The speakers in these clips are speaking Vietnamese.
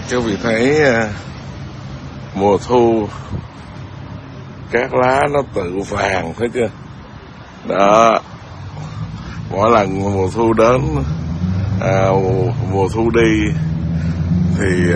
Các vị thấy mùa thu các lá nó tự vàng, thấy chưa? Đó, mỗi lần mùa thu đến, mùa thu đi thì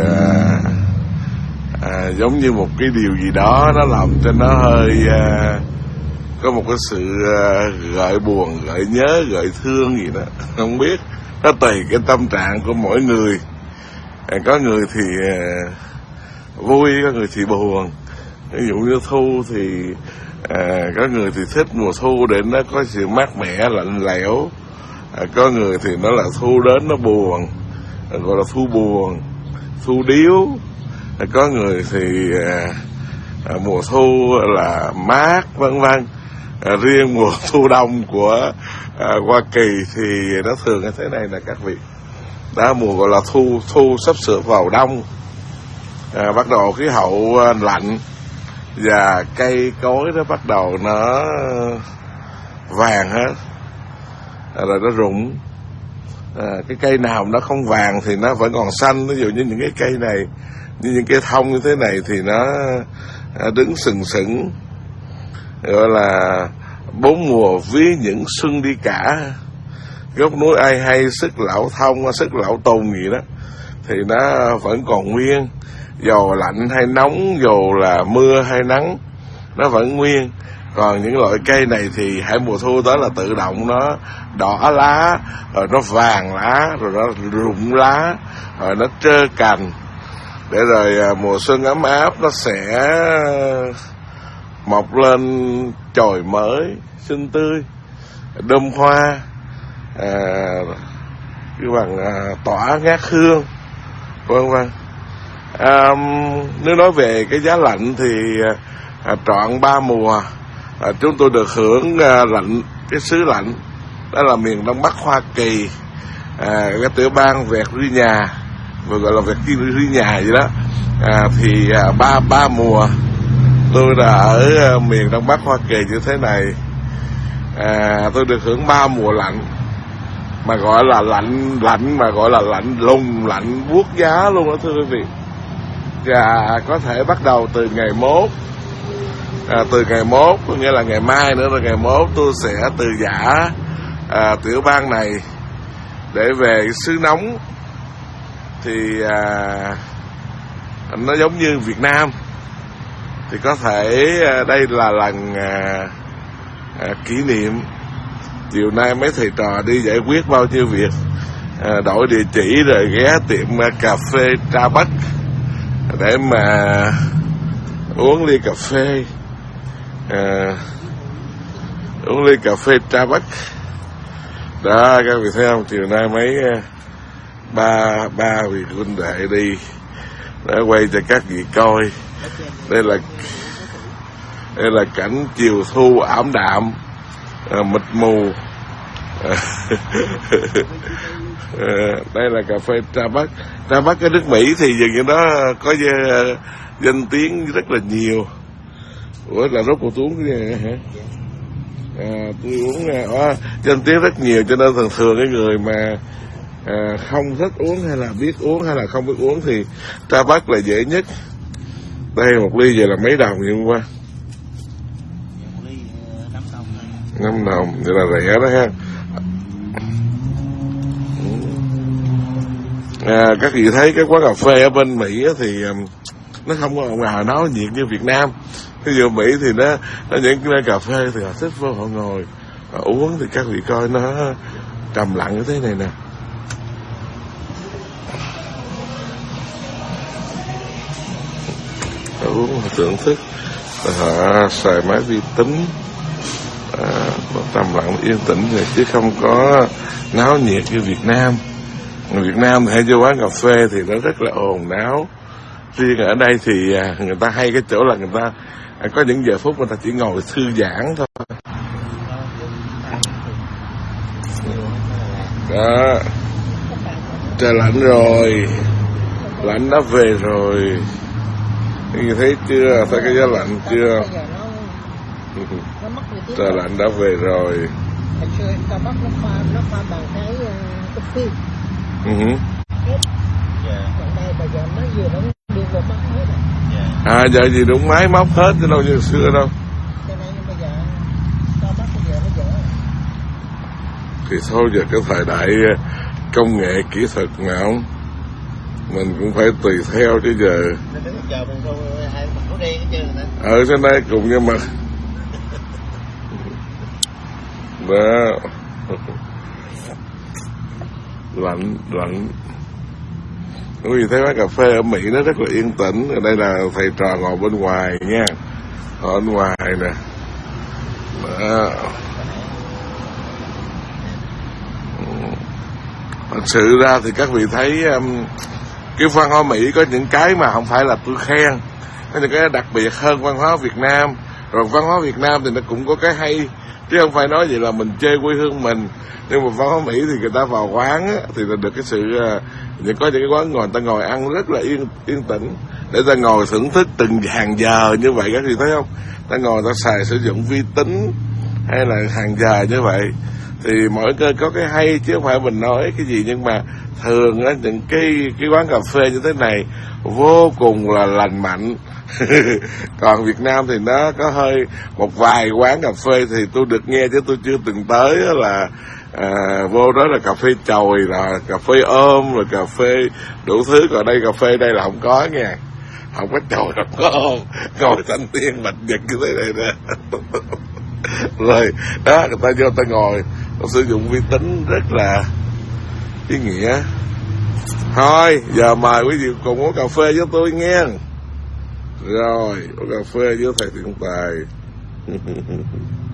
giống như một cái điều gì đó nó làm cho nó hơi có một cái sự gợi buồn, gợi nhớ, gợi thương gì đó, không biết, nó tùy cái tâm trạng của mỗi người. Có người thì vui, có người thì buồn. Ví dụ như thu thì có người thì thích mùa thu để nó có sự mát mẻ, lạnh lẽo. Có người thì nó là thu đến nó buồn, gọi là thu buồn, thu điếu. Có người thì mùa thu là mát, vân vân. Riêng mùa thu đông của Hoa Kỳ thì nó thường như thế này nè các vị. Đó, mùa gọi là thu sắp sửa vào đông, bắt đầu khí hậu lạnh và cây cối nó bắt đầu nó vàng hết, rồi nó rụng. Cái cây nào nó không vàng thì nó vẫn còn xanh. Ví dụ như những cái cây này, như những cây thông như thế này thì nó đứng sừng sững, gọi là bốn mùa ví những xuân đi cả. Gốc núi ai hay sức lão thông, sức lão tùng gì đó thì nó vẫn còn nguyên, dầu lạnh hay nóng, dầu là mưa hay nắng, nó vẫn nguyên. Còn những loại cây này thì hãy mùa thu tới là tự động nó đỏ lá, rồi nó vàng lá, rồi nó rụng lá, rồi nó trơ cành, để rồi mùa xuân ấm áp nó sẽ mọc lên chồi mới, xinh tươi, đơm hoa, cái bằng tỏa ngát hương, vân vân. Nếu nói về cái giá lạnh thì trọn 3 mùa chúng tôi được hưởng lạnh, cái xứ lạnh đó là miền Đông Bắc Hoa Kỳ, cái tiểu bang Virginia, vừa gọi là Virginia vậy đó. Thì ba mùa tôi đã ở miền Đông Bắc Hoa Kỳ như thế này. Tôi được hưởng 3 mùa lạnh, mà gọi là lạnh mà gọi là lạnh lùng, lạnh buốt giá luôn đó thưa quý vị. Và có thể bắt đầu từ ngày mốt, từ ngày mốt, có nghĩa là ngày mai nữa, là ngày mốt tôi sẽ từ giã tiểu bang này để về xứ nóng. Thì nó giống như Việt Nam, thì có thể đây là lần kỷ niệm. Chiều nay mấy thầy trò đi giải quyết bao nhiêu việc, đổi địa chỉ rồi ghé tiệm cà phê Starbucks để mà uống ly cà phê, uống ly cà phê Starbucks đó. Các vị thấy không, chiều nay mấy ba vị huynh đệ đi đã quay cho các vị coi. Đây là cảnh chiều thu ảm đạm, mịt mù. Đây là cà phê Starbucks. Starbucks ở nước Mỹ thì dường như đó có danh tiếng rất là nhiều. Ủa là rốt cuộc tôi uống cái này hả? Tôi uống danh tiếng rất nhiều, cho nên thường cái người mà không thích uống hay là biết uống hay là không biết uống thì Starbucks là dễ nhất. Đây một ly vậy là mấy đồng vậy hôm qua? 5 đồng, vậy là rẻ đó ha. Các vị thấy cái quán cà phê ở bên Mỹ thì nó không có ngoài náo nhiệt như Việt Nam. Ví dụ Mỹ thì nó những cái cà phê thì họ thích vô họ ngồi họ uống, thì các vị coi nó trầm lặng như thế này nè. Họ uống họ thưởng thức, họ xài máy vi tính, trầm lặng yên tĩnh này, chứ không có náo nhiệt như Việt Nam. Người Việt Nam thì hay vô quán cà phê thì nó rất là ồn náo. Riêng ở đây thì người ta hay cái chỗ là người ta có những giờ phút người ta chỉ ngồi thư giãn thôi. Đó, trời lạnh rồi, lạnh đã về rồi. Nhìn thấy chưa, thấy cái giá lạnh chưa? Trời lạnh đã về rồi. Nó pha bằng cái phim. Còn đây giờ máy vừa nó đi vào mắt hết rồi. À giờ gì đúng máy móc hết chứ đâu như xưa đâu. Cho nên bây giờ sao bắt bây giờ nó dở. Thì thôi giờ cái thời đại công nghệ kỹ thuật mà không, mình cũng phải tùy theo chứ giờ. Nên đến giờ mình không ai mặc áo đen hết trơn nè. Ở trên đây cùng nhau mặc. Đó. Lạnh. Quý vị thấy quán cà phê ở Mỹ nó rất là yên tĩnh. Ở đây là thầy trò ngồi bên ngoài nha. Ở bên ngoài nè. Đó. Thật sự ra thì các vị thấy cái văn hóa Mỹ có những cái mà không phải là tôi khen, có những cái đặc biệt hơn văn hóa Việt Nam. Rồi văn hóa Việt Nam thì nó cũng có cái hay, chứ không phải nói vậy là mình chê quê hương mình. Nhưng mà văn hóa Mỹ thì người ta vào quán á, thì là được cái sự có những cái quán người ta ngồi ăn rất là yên tĩnh, để ta ngồi thưởng thức từng hàng giờ như vậy. Các vị thấy không, ta ngồi ta sử dụng vi tính hay là hàng giờ như vậy. Thì mỗi cái có cái hay chứ không phải mình nói cái gì. Nhưng mà thường á, những cái quán cà phê như thế này vô cùng là lành mạnh. Còn Việt Nam thì nó có hơi một vài quán cà phê thì tôi được nghe chứ tôi chưa từng tới là vô đó là cà phê chồi, là cà phê ôm, rồi cà phê đủ thứ. Còn đây cà phê đây là không có nha, không có chồi, không có ôm, ngồi thanh tiên bạch nhật như thế này nè. Rồi đó, người ta vô ta ngồi, ta sử dụng vi tính rất là ý nghĩa. Thôi giờ mời quý vị cùng uống cà phê với tôi nghe. Rồi uống cà phê với thầy Thiện Tài.